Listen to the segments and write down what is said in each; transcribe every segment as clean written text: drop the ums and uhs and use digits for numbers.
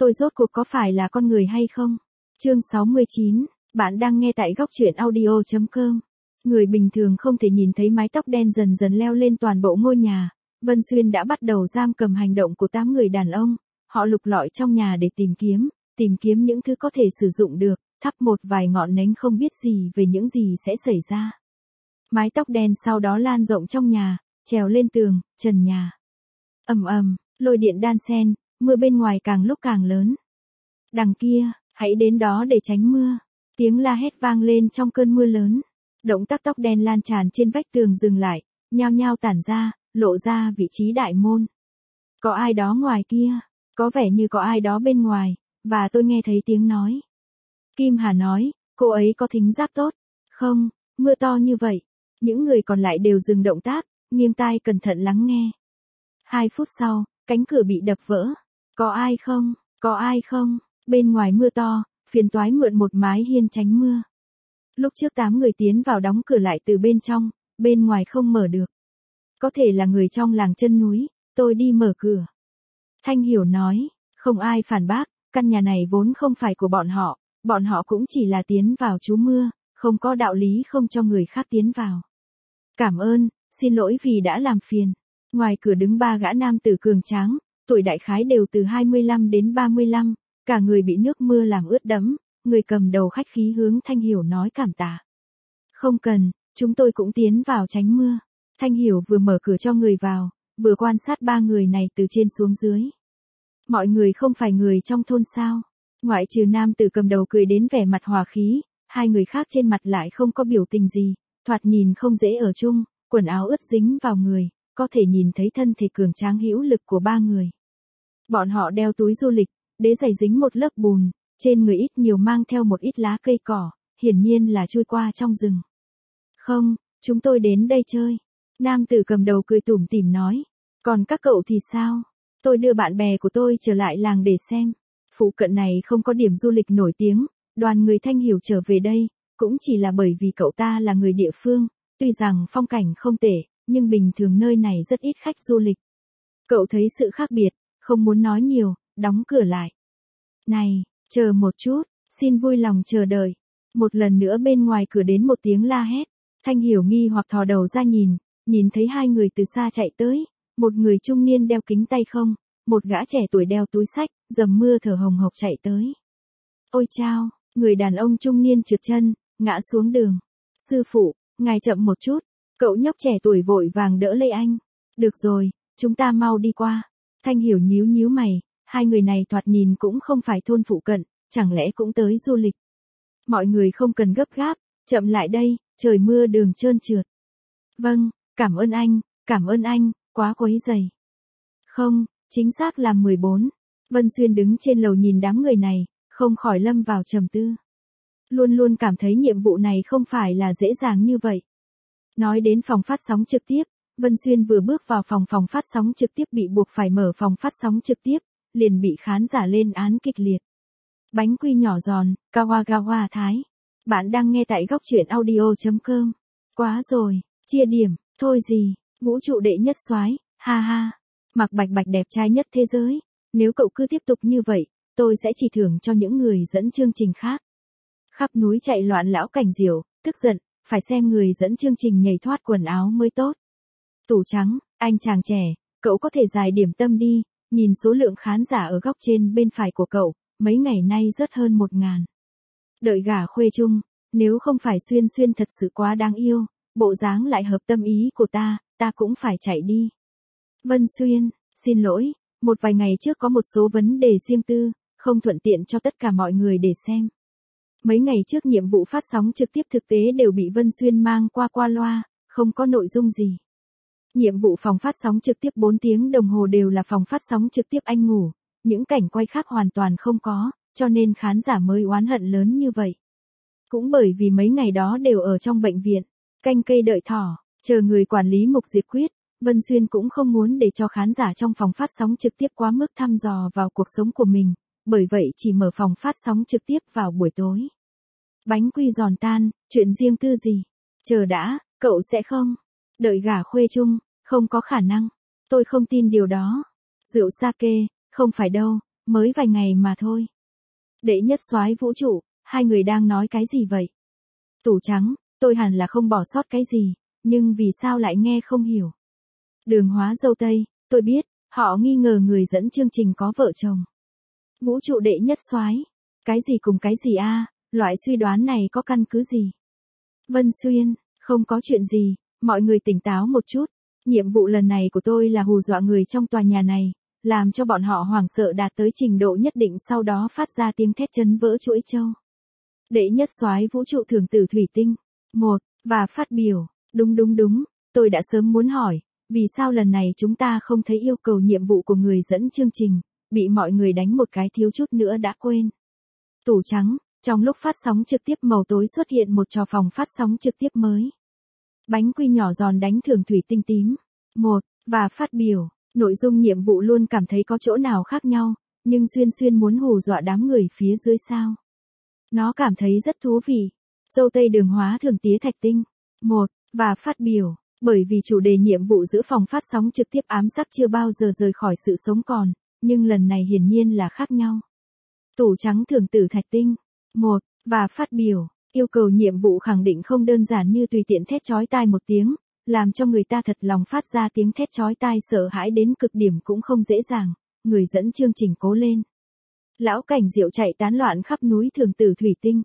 Tôi rốt cuộc có phải là con người hay không? Chương 69, bạn đang nghe tại góc truyện audio.com. Người bình thường không thể nhìn thấy mái tóc đen dần dần leo lên toàn bộ ngôi nhà. Vân Xuyên đã bắt đầu giam cầm hành động của 8 người đàn ông. Họ lục lọi trong nhà để tìm kiếm những thứ có thể sử dụng được, thắp một vài ngọn nến không biết gì về những gì sẽ xảy ra. Mái tóc đen sau đó lan rộng trong nhà, trèo lên tường, trần nhà. Ầm ầm, lôi điện đan xen, mưa bên ngoài càng lúc càng lớn. Đằng kia, hãy đến đó để tránh mưa. Tiếng la hét vang lên trong cơn mưa lớn. Động tác tóc đen lan tràn trên vách tường dừng lại, nhao nhao tản ra, lộ ra vị trí đại môn. Có ai đó ngoài kia, có vẻ như có ai đó bên ngoài, và tôi nghe thấy tiếng nói. Kim Hà nói, cô ấy có thính giác tốt. Không, mưa to như vậy. Những người còn lại đều dừng động tác, nghiêng tai cẩn thận lắng nghe. 2 phút sau, cánh cửa bị đập vỡ. Có ai không? Có ai không? Bên ngoài mưa to, phiền toái mượn một mái hiên tránh mưa. Lúc trước 8 người tiến vào đóng cửa lại từ bên trong, bên ngoài không mở được. Có thể là người trong làng chân núi, tôi đi mở cửa. Thanh Hiểu nói, không ai phản bác, căn nhà này vốn không phải của bọn họ cũng chỉ là tiến vào trú mưa, không có đạo lý không cho người khác tiến vào. Cảm ơn, xin lỗi vì đã làm phiền. Ngoài cửa đứng 3 gã nam tử cường tráng, tuổi đại khái đều từ 25 đến 35, cả người bị nước mưa làm ướt đẫm, người cầm đầu khách khí hướng Thanh Hiểu nói cảm tạ. Không cần, chúng tôi cũng tiến vào tránh mưa. Thanh Hiểu vừa mở cửa cho người vào, vừa quan sát 3 người này từ trên xuống dưới. Mọi người không phải người trong thôn sao? Ngoại trừ nam tử cầm đầu cười đến vẻ mặt hòa khí, 2 người khác trên mặt lại không có biểu tình gì, thoạt nhìn không dễ ở chung, quần áo ướt dính vào người, có thể nhìn thấy thân thể cường tráng hữu lực của 3 người. Bọn họ đeo túi du lịch, đế giày dính một lớp bùn, trên người ít nhiều mang theo một ít lá cây cỏ, hiển nhiên là trôi qua trong rừng. Không, chúng tôi đến đây chơi. Nam tử cầm đầu cười tủm tỉm nói. Còn các cậu thì sao? Tôi đưa bạn bè của tôi trở lại làng để xem. Phụ cận này không có điểm du lịch nổi tiếng, đoàn người Thanh Hiểu trở về đây, cũng chỉ là bởi vì cậu ta là người địa phương, tuy rằng phong cảnh không tệ, nhưng bình thường nơi này rất ít khách du lịch. Cậu thấy sự khác biệt, không muốn nói nhiều, đóng cửa lại. Này, chờ một chút, xin vui lòng chờ đợi. Một lần nữa bên ngoài cửa đến một tiếng la hét. Thanh Hiểu nghi hoặc thò đầu ra nhìn thấy 2 người từ xa chạy tới, một người trung niên đeo kính tay không, một gã trẻ tuổi đeo túi xách, dầm mưa thở hồng hộc chạy tới. Ôi chao, người đàn ông trung niên trượt chân, ngã xuống đường. Sư phụ, ngài chậm một chút, cậu nhóc trẻ tuổi vội vàng đỡ lấy anh. Được rồi, chúng ta mau đi qua. Thanh Hiểu nhíu mày, 2 người này thoạt nhìn cũng không phải thôn phụ cận, chẳng lẽ cũng tới du lịch. Mọi người không cần gấp gáp, chậm lại đây, trời mưa đường trơn trượt. Vâng, cảm ơn anh, quá quấy rầy. Không, chính xác là 14. Vân Xuyên đứng trên lầu nhìn đám người này, không khỏi lâm vào trầm tư. Luôn luôn cảm thấy nhiệm vụ này không phải là dễ dàng như vậy. Nói đến phòng phát sóng trực tiếp, Vân Xuyên vừa bước vào phòng phát sóng trực tiếp bị buộc phải mở phòng phát sóng trực tiếp, liền bị khán giả lên án kịch liệt. Bánh quy nhỏ giòn, Kawagawa Thái. Bạn đang nghe tại góc truyện audio.com. Quá rồi, chia điểm, thôi gì, vũ trụ đệ nhất soái, ha ha. Mạc Bạch Bạch đẹp trai nhất thế giới. Nếu cậu cứ tiếp tục như vậy, tôi sẽ chỉ thưởng cho những người dẫn chương trình khác. Khắp núi chạy loạn lão Cảnh Diểu, tức giận, phải xem người dẫn chương trình nhảy thoát quần áo mới tốt. Tủ trắng, anh chàng trẻ, cậu có thể giải điểm tâm đi, nhìn số lượng khán giả ở góc trên bên phải của cậu, mấy ngày nay rất hơn 1000. Đợi gả khuê chung, nếu không phải Xuyên thật sự quá đáng yêu, bộ dáng lại hợp tâm ý của ta cũng phải chạy đi. Vân Xuyên, xin lỗi, một vài ngày trước có một số vấn đề riêng tư, không thuận tiện cho tất cả mọi người để xem. Mấy ngày trước nhiệm vụ phát sóng trực tiếp thực tế đều bị Vân Xuyên mang qua loa, không có nội dung gì. Nhiệm vụ phòng phát sóng trực tiếp 4 tiếng đồng hồ đều là phòng phát sóng trực tiếp anh ngủ, những cảnh quay khác hoàn toàn không có, cho nên khán giả mới oán hận lớn như vậy. Cũng bởi vì mấy ngày đó đều ở trong bệnh viện, canh cây đợi thỏ, chờ người quản lý mục diệt quyết, Vân Xuyên cũng không muốn để cho khán giả trong phòng phát sóng trực tiếp quá mức thăm dò vào cuộc sống của mình, bởi vậy chỉ mở phòng phát sóng trực tiếp vào buổi tối. Bánh quy giòn tan, chuyện riêng tư gì? Chờ đã, cậu sẽ không? Đợi gả khuê chung, không có khả năng. Tôi không tin điều đó. Rượu sake, không phải đâu, mới vài ngày mà thôi. Đệ nhất soái vũ trụ, hai người đang nói cái gì vậy? Tủ trắng, tôi hẳn là không bỏ sót cái gì, nhưng vì sao lại nghe không hiểu? Đường Hóa dâu tây, tôi biết, họ nghi ngờ người dẫn chương trình có vợ chồng. Vũ trụ đệ nhất soái, cái gì cùng cái gì a? Loại suy đoán này có căn cứ gì? Vân Xuyên, không có chuyện gì, mọi người tỉnh táo một chút. Nhiệm vụ lần này của tôi là hù dọa người trong tòa nhà này, làm cho bọn họ hoảng sợ đạt tới trình độ nhất định, sau đó phát ra tiếng thét chấn vỡ chuỗi châu. Đệ nhất soái vũ trụ thường tử thủy tinh. Và phát biểu, đúng, tôi đã sớm muốn hỏi, vì sao lần này chúng ta không thấy yêu cầu nhiệm vụ của người dẫn chương trình, bị mọi người đánh một cái thiếu chút nữa đã quên. Tủ trắng, trong lúc phát sóng trực tiếp màu tối xuất hiện một trò phòng phát sóng trực tiếp mới. Bánh quy nhỏ giòn đánh thưởng thủy tinh tím. Và phát biểu, nội dung nhiệm vụ luôn cảm thấy có chỗ nào khác nhau, nhưng Xuyên muốn hù dọa đám người phía dưới sao. Nó cảm thấy rất thú vị. Dâu tây Đường Hóa thường tía thạch tinh. Và phát biểu, bởi vì chủ đề nhiệm vụ giữ phòng phát sóng trực tiếp ám sát chưa bao giờ rời khỏi sự sống còn, nhưng lần này hiển nhiên là khác nhau. Tủ trắng thường tử thạch tinh. Và phát biểu, yêu cầu nhiệm vụ khẳng định không đơn giản như tùy tiện thét chói tai một tiếng, làm cho người ta thật lòng phát ra tiếng thét chói tai sợ hãi đến cực điểm cũng không dễ dàng, người dẫn chương trình cố lên. Lão cảnh diệu chạy tán loạn khắp núi thường tử thủy tinh.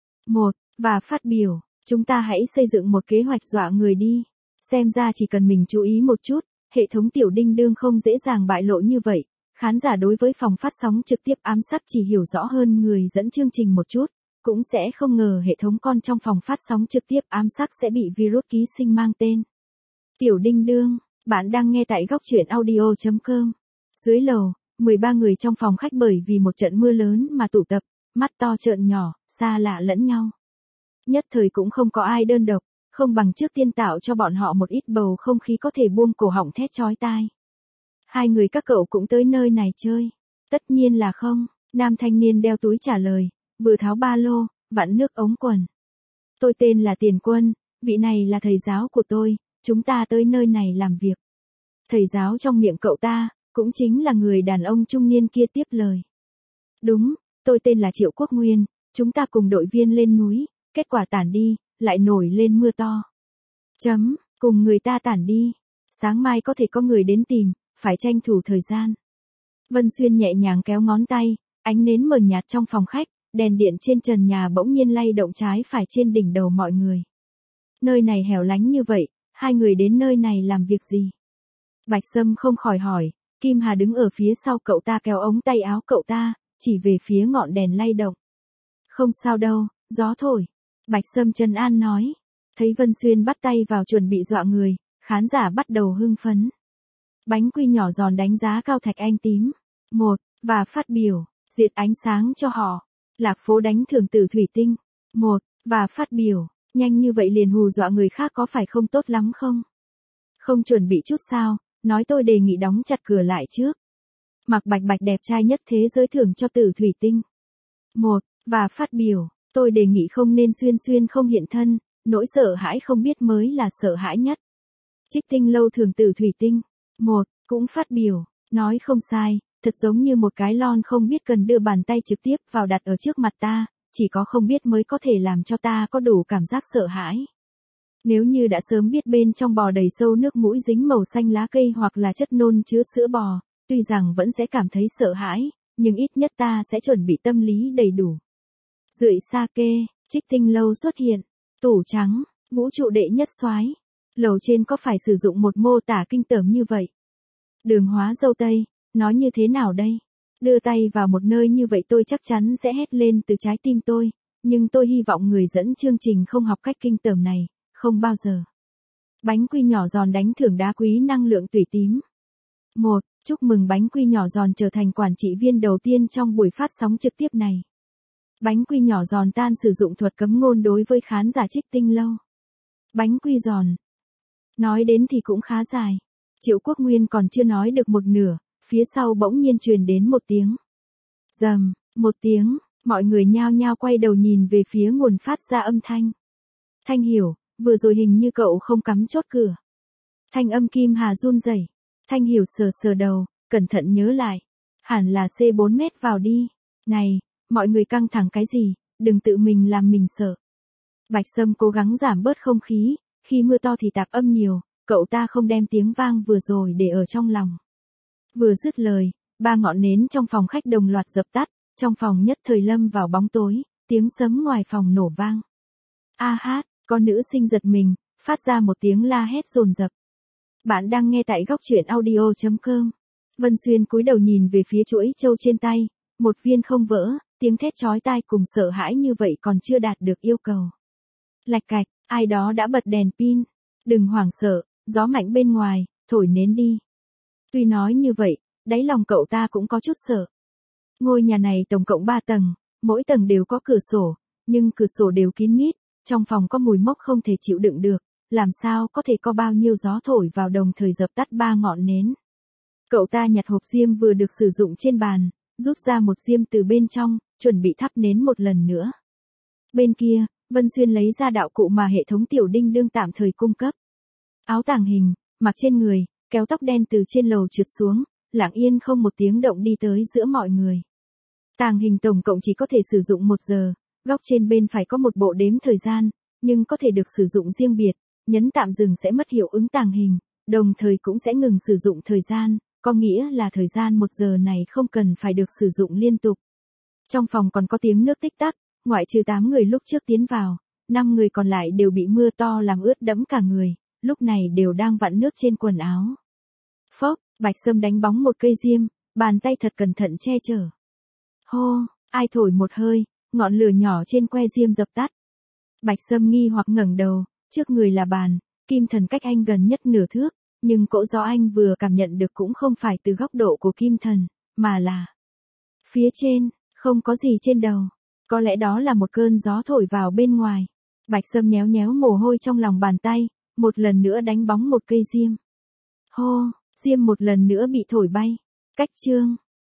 Và phát biểu, chúng ta hãy xây dựng một kế hoạch dọa người đi. Xem ra chỉ cần mình chú ý một chút, hệ thống tiểu đinh đương không dễ dàng bại lộ như vậy. Khán giả đối với phòng phát sóng trực tiếp ám sát chỉ hiểu rõ hơn người dẫn chương trình một chút, cũng sẽ không ngờ hệ thống con trong phòng phát sóng trực tiếp ám sát sẽ bị virus ký sinh mang tên Tiểu Đinh Đương. Bạn đang nghe tại góc truyện audio.com. Dưới lầu, 13 người trong phòng khách bởi vì một trận mưa lớn mà tụ tập, mắt to trợn nhỏ, xa lạ lẫn nhau. Nhất thời cũng không có ai đơn độc, không bằng trước tiên tạo cho bọn họ một ít bầu không khí có thể buông cổ họng thét chói tai. Hai người các cậu cũng tới nơi này chơi. Tất nhiên là không, nam thanh niên đeo túi trả lời, vừa tháo ba lô, vặn nước ống quần. Tôi tên là Tiền Quân, vị này là thầy giáo của tôi, chúng ta tới nơi này làm việc. Thầy giáo trong miệng cậu ta, cũng chính là người đàn ông trung niên kia tiếp lời. Đúng, tôi tên là Triệu Quốc Nguyên, chúng ta cùng đội viên lên núi, kết quả tản đi, lại nổi lên mưa to. Cùng người ta tản đi, sáng mai có thể có người đến tìm, phải tranh thủ thời gian. Vân Xuyên nhẹ nhàng kéo ngón tay, ánh nến mờ nhạt trong phòng khách, đèn điện trên trần nhà bỗng nhiên lay động trái phải trên đỉnh đầu mọi người. Nơi này hẻo lánh như vậy, hai người đến nơi này làm việc gì? Bạch Sâm không khỏi hỏi, Kim Hà đứng ở phía sau cậu ta kéo ống tay áo cậu ta, chỉ về phía ngọn đèn lay động. Không sao đâu, gió thổi. Bạch Sâm trấn an nói. Thấy Vân Xuyên bắt tay vào chuẩn bị dọa người, khán giả bắt đầu hưng phấn. Bánh quy nhỏ giòn đánh giá cao thạch anh tím. Và phát biểu, diệt ánh sáng cho họ. Lạc phố đánh thưởng tử thủy tinh. Và phát biểu, nhanh như vậy liền hù dọa người khác có phải không tốt lắm không? Không chuẩn bị chút sao, nói tôi đề nghị đóng chặt cửa lại trước. Mạc Bạch Bạch đẹp trai nhất thế giới thưởng cho tử thủy tinh. Và phát biểu, tôi đề nghị không nên Xuyên không hiện thân, nỗi sợ hãi không biết mới là sợ hãi nhất. Trích Tinh lâu thưởng tử thủy tinh. Cũng phát biểu, nói không sai, thật giống như một cái lon không biết cần đưa bàn tay trực tiếp vào đặt ở trước mặt ta, chỉ có không biết mới có thể làm cho ta có đủ cảm giác sợ hãi. Nếu như đã sớm biết bên trong bò đầy sâu nước mũi dính màu xanh lá cây hoặc là chất nôn chứa sữa bò, tuy rằng vẫn sẽ cảm thấy sợ hãi, nhưng ít nhất ta sẽ chuẩn bị tâm lý đầy đủ. Rượi sake, Trích Tinh lâu xuất hiện, tủ trắng, vũ trụ đệ nhất soái. Lầu trên có phải sử dụng một mô tả kinh tởm như vậy? Đường Hóa dâu tây, nói như thế nào đây? Đưa tay vào một nơi như vậy tôi chắc chắn sẽ hét lên từ trái tim tôi, nhưng tôi hy vọng người dẫn chương trình không học cách kinh tởm này, không bao giờ. Bánh quy nhỏ giòn đánh thưởng đá quý năng lượng tủy tím. Chúc mừng bánh quy nhỏ giòn trở thành quản trị viên đầu tiên trong buổi phát sóng trực tiếp này. Bánh quy nhỏ giòn tan sử dụng thuật cấm ngôn đối với khán giả Trích Tinh lâu. Bánh quy giòn. Nói đến thì cũng khá dài. Triệu Quốc Nguyên còn chưa nói được một nửa, phía sau bỗng nhiên truyền đến một tiếng. Rầm, một tiếng, mọi người nhao nhao quay đầu nhìn về phía nguồn phát ra âm thanh. Thanh Hiểu, vừa rồi hình như cậu không cắm chốt cửa. Thanh âm Kim Hà run rẩy. Thanh Hiểu sờ sờ đầu, cẩn thận nhớ lại. Hẳn là C4 mét vào đi. Này, mọi người căng thẳng cái gì, đừng tự mình làm mình sợ. Bạch Sâm cố gắng giảm bớt không khí, khi mưa to thì tạp âm nhiều, cậu ta không đem tiếng vang vừa rồi để ở trong lòng. Vừa dứt lời, 3 ngọn nến trong phòng khách đồng loạt dập tắt, trong phòng nhất thời lâm vào bóng tối, tiếng sấm ngoài phòng nổ vang. A hát, con nữ sinh giật mình, phát ra một tiếng la hét dồn dập. Bạn đang nghe tại góc truyện audio.com. Vân Xuyên cúi đầu nhìn về phía chuỗi châu trên tay, một viên không vỡ, tiếng thét chói tai cùng sợ hãi như vậy còn chưa đạt được yêu cầu. Lạch cạch, ai đó đã bật đèn pin. Đừng hoảng sợ, gió mạnh bên ngoài, thổi nến đi. Tuy nói như vậy, đáy lòng cậu ta cũng có chút sợ. Ngôi nhà này tổng cộng 3 tầng, mỗi tầng đều có cửa sổ, nhưng cửa sổ đều kín mít, trong phòng có mùi mốc không thể chịu đựng được, làm sao có thể có bao nhiêu gió thổi vào đồng thời dập tắt 3 ngọn nến. Cậu ta nhặt hộp diêm vừa được sử dụng trên bàn, rút ra một diêm từ bên trong, chuẩn bị thắp nến một lần nữa. Bên kia, Vân Xuyên lấy ra đạo cụ mà hệ thống tiểu đinh đương tạm thời cung cấp. Áo tàng hình, mặc trên người, kéo tóc đen từ trên lầu trượt xuống, lặng yên không một tiếng động đi tới giữa mọi người. Tàng hình tổng cộng chỉ có thể sử dụng 1 giờ, góc trên bên phải có một bộ đếm thời gian, nhưng có thể được sử dụng riêng biệt, nhấn tạm dừng sẽ mất hiệu ứng tàng hình, đồng thời cũng sẽ ngừng sử dụng thời gian, có nghĩa là thời gian 1 giờ này không cần phải được sử dụng liên tục. Trong phòng còn có tiếng nước tích tắc, ngoại trừ 8 người lúc trước tiến vào, 5 người còn lại đều bị mưa to làm ướt đẫm cả người, lúc này đều đang vặn nước trên quần áo. Phốc, Bạch Sâm đánh bóng một cây diêm, bàn tay thật cẩn thận che chở. Hô, ai thổi một hơi, ngọn lửa nhỏ trên que diêm dập tắt. Bạch Sâm nghi hoặc ngẩng đầu, trước người là bàn, kim thần cách anh gần nhất nửa thước, nhưng cỗ gió anh vừa cảm nhận được cũng không phải từ góc độ của kim thần, mà là phía trên, không có gì trên đầu. Có lẽ đó là một cơn gió thổi vào bên ngoài. Bạch Sâm nhéo nhéo mồ hôi trong lòng bàn tay, một lần nữa đánh bóng một cây diêm. Hô, diêm một lần nữa bị thổi bay. Cách chương.